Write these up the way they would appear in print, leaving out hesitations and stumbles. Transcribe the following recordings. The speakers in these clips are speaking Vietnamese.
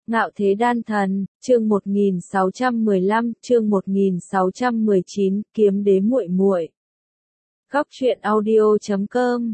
Ngạo thế đan thần, chương 1615, chương 1619, kiếm đế muội muội. Góc truyện audio.com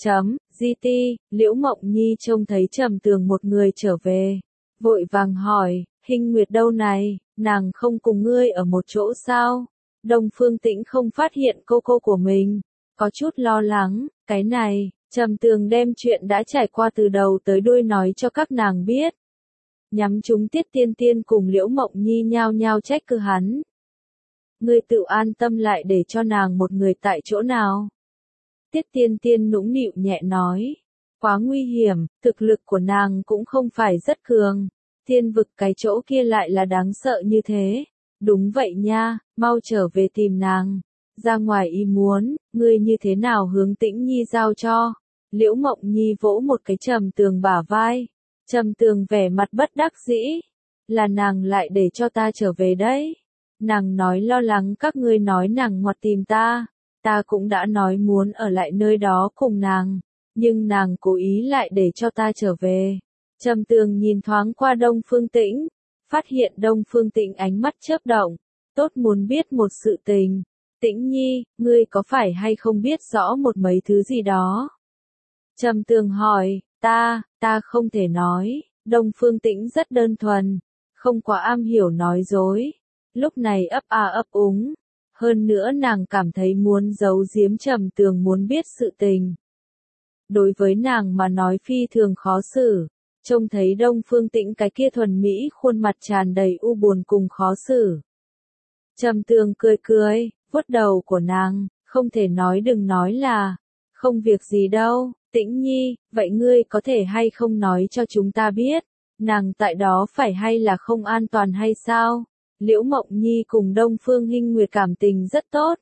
GT, Liễu Mộng Nhi trông thấy Trầm Tường một người trở về, vội vàng hỏi, Hinh Nguyệt đâu này, nàng không cùng ngươi ở một chỗ sao? Đông Phương Tĩnh không phát hiện cô của mình, có chút lo lắng, cái này, Trầm Tường đem chuyện đã trải qua từ đầu tới đuôi nói cho các nàng biết. Nhắm chúng Tiết Tiên Tiên cùng Liễu Mộng Nhi nhao nhao trách cứ hắn. Ngươi tự an tâm lại để cho nàng một người tại chỗ nào? Tiết Tiên Tiên nũng nịu nhẹ nói. Quá nguy hiểm, thực lực của nàng cũng không phải rất cường. Thiên vực cái chỗ kia lại là đáng sợ như thế. Đúng vậy nha, mau trở về tìm nàng. Ra ngoài ý muốn, ngươi như thế nào hướng Tĩnh Nhi giao cho? Liễu Mộng Nhi vỗ một cái Trầm Tường bả vai. Trầm Tường vẻ mặt bất đắc dĩ. Là nàng lại để cho ta trở về đấy. Nàng nói lo lắng các ngươi nói nàng ngoặt tìm ta. Ta cũng đã nói muốn ở lại nơi đó cùng nàng. Nhưng nàng cố ý lại để cho ta trở về. Trầm Tường nhìn thoáng qua Đông Phương Tĩnh. Phát hiện Đông Phương Tĩnh ánh mắt chớp động. Tốt muốn biết một sự tình. Tĩnh Nhi, ngươi có phải hay không biết rõ một mấy thứ gì đó? Trầm Tường hỏi, ta không thể nói. Đông Phương Tĩnh rất đơn thuần, không quá am hiểu nói dối. Lúc này ấp ấp úng. Hơn nữa nàng cảm thấy muốn giấu giếm Trầm Tường muốn biết sự tình. Đối với nàng mà nói phi thường khó xử. Trông thấy Đông Phương Tĩnh cái kia thuần mỹ khuôn mặt tràn đầy u buồn cùng khó xử. Trầm Tường cười, vuốt đầu của nàng, không thể nói đừng nói là, không việc gì đâu, Tĩnh Nhi, vậy ngươi có thể hay không nói cho chúng ta biết, nàng tại đó phải hay là không an toàn hay sao? Liễu Mộng Nhi cùng Đông Phương Hinh Nguyệt cảm tình rất tốt.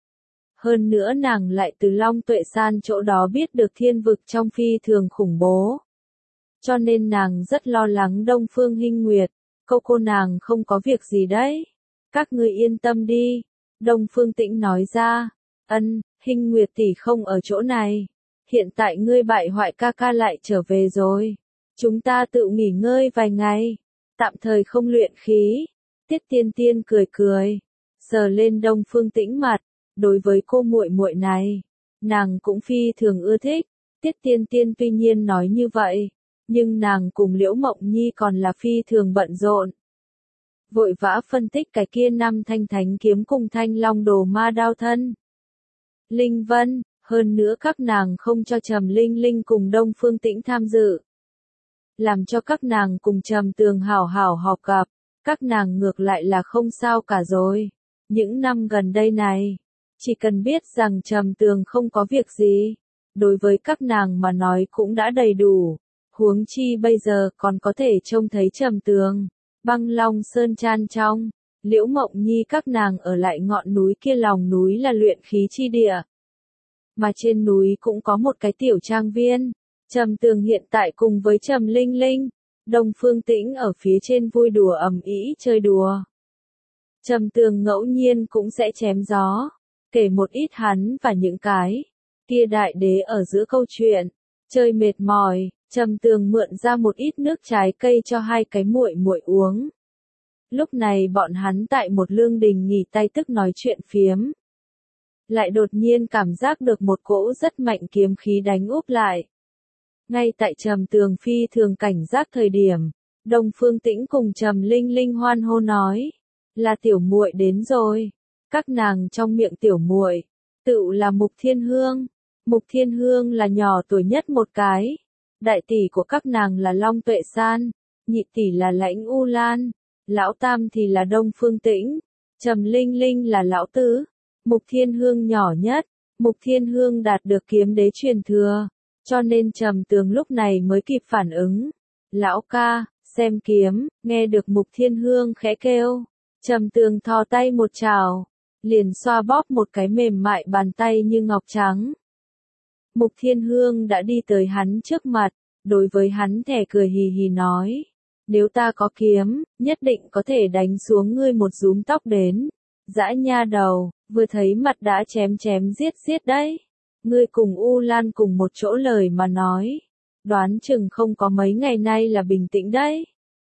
Hơn nữa nàng lại từ Long Tuệ San chỗ đó biết được thiên vực trong phi thường khủng bố. Cho nên nàng rất lo lắng Đông Phương Hinh Nguyệt, cô nàng không có việc gì đấy. Các ngươi yên tâm đi. Đông Phương Tĩnh nói ra, Hinh Nguyệt tỷ không ở chỗ này. Hiện tại ngươi bại hoại ca lại trở về rồi. Chúng ta tự nghỉ ngơi vài ngày. Tạm thời không luyện khí. Tiết Tiên Tiên cười. Sờ lên Đông Phương Tĩnh mặt. Đối với cô muội muội này, nàng cũng phi thường ưa thích. Tiết Tiên Tiên tuy nhiên nói như vậy. Nhưng nàng cùng Liễu Mộng Nhi còn là phi thường bận rộn. Vội vã phân tích cái kia 5 thanh thánh kiếm cùng thanh long đồ ma đao thân. Linh Vân, hơn nữa các nàng không cho Trầm Linh Linh cùng Đông Phương Tĩnh tham dự. Làm cho các nàng cùng Trầm Tường hảo học gặp, các nàng ngược lại là không sao cả rồi. Những năm gần đây này, chỉ cần biết rằng Trầm Tường không có việc gì, đối với các nàng mà nói cũng đã đầy đủ. Huống chi bây giờ còn có thể trông thấy Trầm Tường. Băng Long Sơn Chan trong, Liễu Mộng Nhi các nàng ở lại ngọn núi kia, lòng núi là luyện khí chi địa. Mà trên núi cũng có một cái tiểu trang viên. Trầm Tường hiện tại cùng với Trầm Linh Linh, Đông Phương Tĩnh ở phía trên vui đùa ầm ĩ chơi đùa. Trầm Tường ngẫu nhiên cũng sẽ chém gió, kể một ít hắn và những cái kia đại đế ở giữa câu chuyện. Chơi mệt mỏi, Trầm Tường mượn ra một ít nước trái cây cho hai cái muội muội uống. Lúc này bọn hắn tại một lương đình nghỉ tay tức nói chuyện phiếm. Lại đột nhiên cảm giác được một cỗ rất mạnh kiếm khí đánh úp lại. Ngay tại Trầm Tường phi thường cảnh giác thời điểm, Đông Phương Tĩnh cùng Trầm Linh Linh hoan hô nói, là tiểu muội đến rồi. Các nàng trong miệng tiểu muội, tự là Mục Thiên Hương. Mục Thiên Hương là nhỏ tuổi nhất một cái. Đại tỷ của các nàng là Long Tuệ San, nhị tỷ là Lãnh U Lan, lão tam thì là Đông Phương Tĩnh, Trầm Linh Linh là lão tứ. Mục Thiên Hương nhỏ nhất. Mục Thiên Hương đạt được kiếm đế truyền thừa, cho nên Trầm Tường lúc này mới kịp phản ứng. Lão ca, xem kiếm. Nghe được Mục Thiên Hương khẽ kêu, Trầm Tường thò tay một chảo, liền xoa bóp một cái mềm mại bàn tay như ngọc trắng. Mục Thiên Hương đã đi tới hắn trước mặt, đối với hắn thẻ cười hì hì nói, nếu ta có kiếm, nhất định có thể đánh xuống ngươi một rúm tóc đến. Dã nha đầu, vừa thấy mặt đã chém giết đấy. Ngươi cùng U Lan cùng một chỗ lời mà nói, đoán chừng không có mấy ngày nay là bình tĩnh đấy.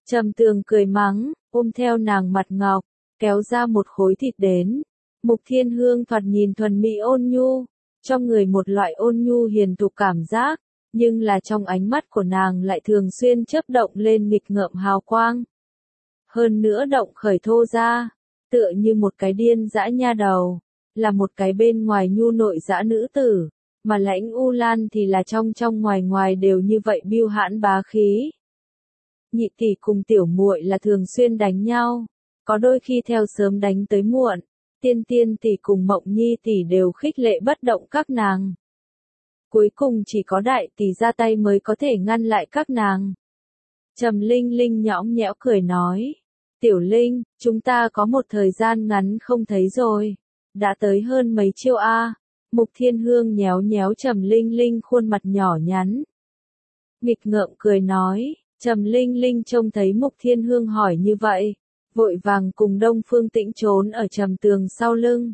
Trầm Tường cười mắng, ôm theo nàng mặt ngọc, kéo ra một khối thịt đến. Mục Thiên Hương thoạt nhìn thuần mỹ ôn nhu, trong người một loại ôn nhu hiền thục cảm giác, nhưng là trong ánh mắt của nàng lại thường xuyên chớp động lên nghịch ngợm hào quang. Hơn nữa động khởi thô ra, tựa như một cái điên dã nha đầu, là một cái bên ngoài nhu nội dã nữ tử, mà Lãnh U Lan thì là trong trong ngoài ngoài đều như vậy bưu hãn bá khí. Nhị tỷ cùng tiểu muội là thường xuyên đánh nhau, có đôi khi theo sớm đánh tới muộn, Tiên Tiên tỷ cùng Mộng Nhi tỷ đều khích lệ bất động các nàng. Cuối cùng chỉ có đại tỷ ra tay mới có thể ngăn lại các nàng. Trầm Linh Linh nhõng nhẽo cười nói, Tiểu Linh, chúng ta có một thời gian ngắn không thấy rồi, đã tới hơn mấy chiêu a. Mục Thiên Hương nhéo nhéo Trầm Linh Linh khuôn mặt nhỏ nhắn. Nghịch ngợm cười nói, Trầm Linh Linh trông thấy Mục Thiên Hương hỏi như vậy, vội vàng cùng Đông Phương Tĩnh trốn ở Trầm Tường sau lưng.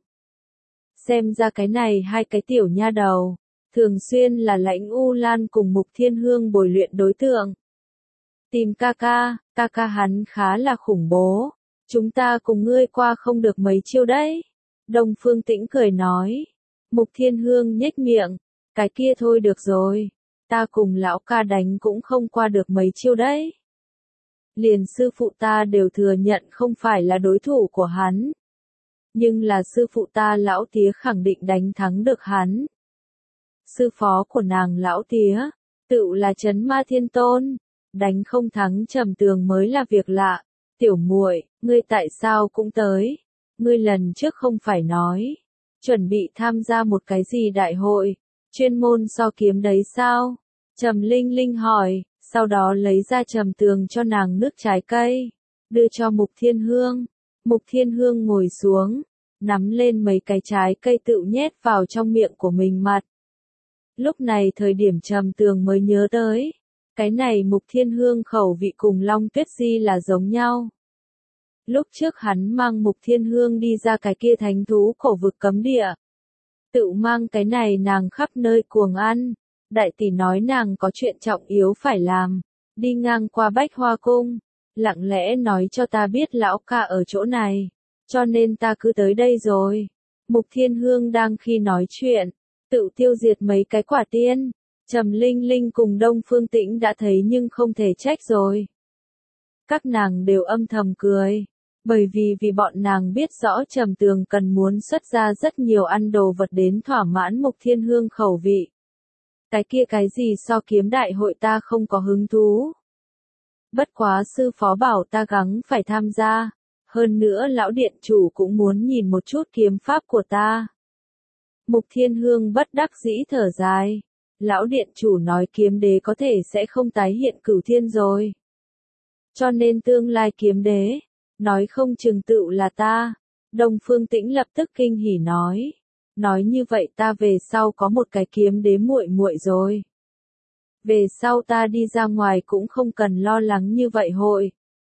Xem ra cái này hai cái tiểu nha đầu, thường xuyên là Lãnh U Lan cùng Mục Thiên Hương bồi luyện đối tượng. Tìm ca ca hắn khá là khủng bố, chúng ta cùng ngươi qua không được mấy chiêu đấy. Đông Phương Tĩnh cười nói, Mục Thiên Hương nhếch miệng, cái kia thôi được rồi, ta cùng lão ca đánh cũng không qua được mấy chiêu đấy. Liền sư phụ ta đều thừa nhận không phải là đối thủ của hắn. Nhưng là sư phụ ta lão tía khẳng định đánh thắng được hắn. Sư phó của nàng lão tía, tự là Trấn Ma Thiên Tôn, đánh không thắng Trầm Tường mới là việc lạ. Tiểu muội, ngươi tại sao cũng tới? Ngươi lần trước không phải nói, chuẩn bị tham gia một cái gì đại hội, chuyên môn so kiếm đấy sao? Trầm Linh Linh hỏi, sau đó lấy ra Trầm Tường cho nàng nước trái cây, đưa cho Mục Thiên Hương. Mục Thiên Hương ngồi xuống, nắm lên mấy cái trái cây tự nhét vào trong miệng của mình mặt. Lúc này thời điểm Trầm Tường mới nhớ tới, cái này Mục Thiên Hương khẩu vị cùng Long Tuyết Di là giống nhau. Lúc trước hắn mang Mục Thiên Hương đi ra cái kia thánh thú cổ vực cấm địa. Tự mang cái này nàng khắp nơi cuồng ăn. Đại tỷ nói nàng có chuyện trọng yếu phải làm. Đi ngang qua Bách Hoa Cung. Lặng lẽ nói cho ta biết lão ca ở chỗ này. Cho nên ta cứ tới đây rồi. Mục Thiên Hương đang khi nói chuyện. Tự tiêu diệt mấy cái quả tiên. Trầm Linh Linh cùng Đông Phương Tĩnh đã thấy nhưng không thể trách rồi. Các nàng đều âm thầm cười. Bởi vì bọn nàng biết rõ Trầm Tường cần muốn xuất ra rất nhiều ăn đồ vật đến thỏa mãn Mục Thiên Hương khẩu vị. Cái kia cái gì so kiếm đại hội ta không có hứng thú. Bất quá sư phó bảo ta gắng phải tham gia. Hơn nữa lão điện chủ cũng muốn nhìn một chút kiếm pháp của ta. Mục Thiên Hương bất đắc dĩ thở dài. Lão điện chủ nói kiếm đế có thể sẽ không tái hiện Cửu Thiên rồi. Cho nên tương lai kiếm đế, nói không chừng tựu là ta. Đông Phương Tĩnh lập tức kinh hỉ nói. Nói như vậy ta về sau có một cái kiếm đế muội muội rồi. Về sau ta đi ra ngoài cũng không cần lo lắng như vậy hội.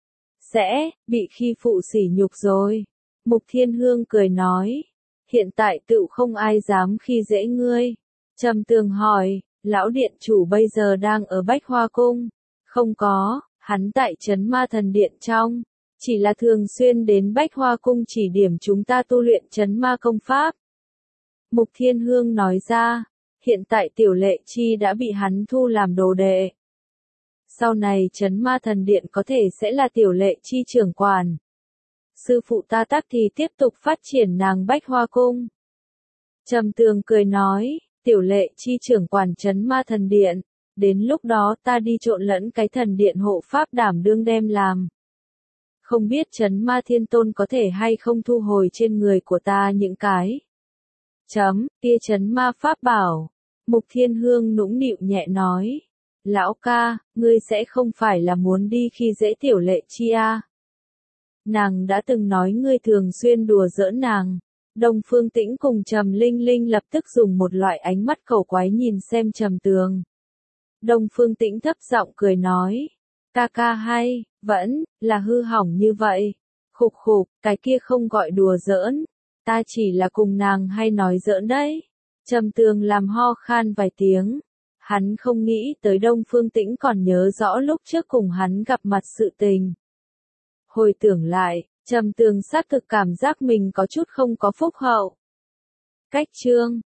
Sẽ, bị khi phụ sỉ nhục rồi. Mục Thiên Hương cười nói. Hiện tại tựu không ai dám khi dễ ngươi. Trầm Tường hỏi, lão điện chủ bây giờ đang ở Bách Hoa Cung. Không có, hắn tại Trấn Ma Thần Điện trong. Chỉ là thường xuyên đến Bách Hoa Cung chỉ điểm chúng ta tu luyện Trấn Ma công pháp. Mục Thiên Hương nói ra, hiện tại Tiểu Lệ Chi đã bị hắn thu làm đồ đệ. Sau này Trấn Ma Thần Điện có thể sẽ là Tiểu Lệ Chi trưởng quản. Sư phụ ta tắc thì tiếp tục phát triển nàng Bách Hoa Cung. Trầm Tường cười nói, Tiểu Lệ Chi trưởng quản Trấn Ma Thần Điện, đến lúc đó ta đi trộn lẫn cái thần điện hộ pháp đảm đương đem làm. Không biết Trấn Ma Thiên Tôn có thể hay không thu hồi trên người của ta những cái tia Trấn Ma pháp bảo. Mục Thiên Hương nũng nịu nhẹ nói. Lão ca, ngươi sẽ không phải là muốn đi khi dễ Tiểu Lệ Chi à? Nàng đã từng nói ngươi thường xuyên đùa giỡn nàng. Đông Phương Tĩnh cùng Trầm Linh Linh lập tức dùng một loại ánh mắt cầu quái nhìn xem Trầm Tường. Đông Phương Tĩnh thấp giọng cười nói. Ca ca hay, vẫn là hư hỏng như vậy. Khục khục, cái kia không gọi đùa giỡn. Ta chỉ là cùng nàng hay nói giỡn đấy. Trầm Tường làm ho khan vài tiếng. Hắn không nghĩ tới Đông Phương Tĩnh còn nhớ rõ lúc trước cùng hắn gặp mặt sự tình. Hồi tưởng lại, Trầm Tường xác thực cảm giác mình có chút không có phúc hậu. Cách chương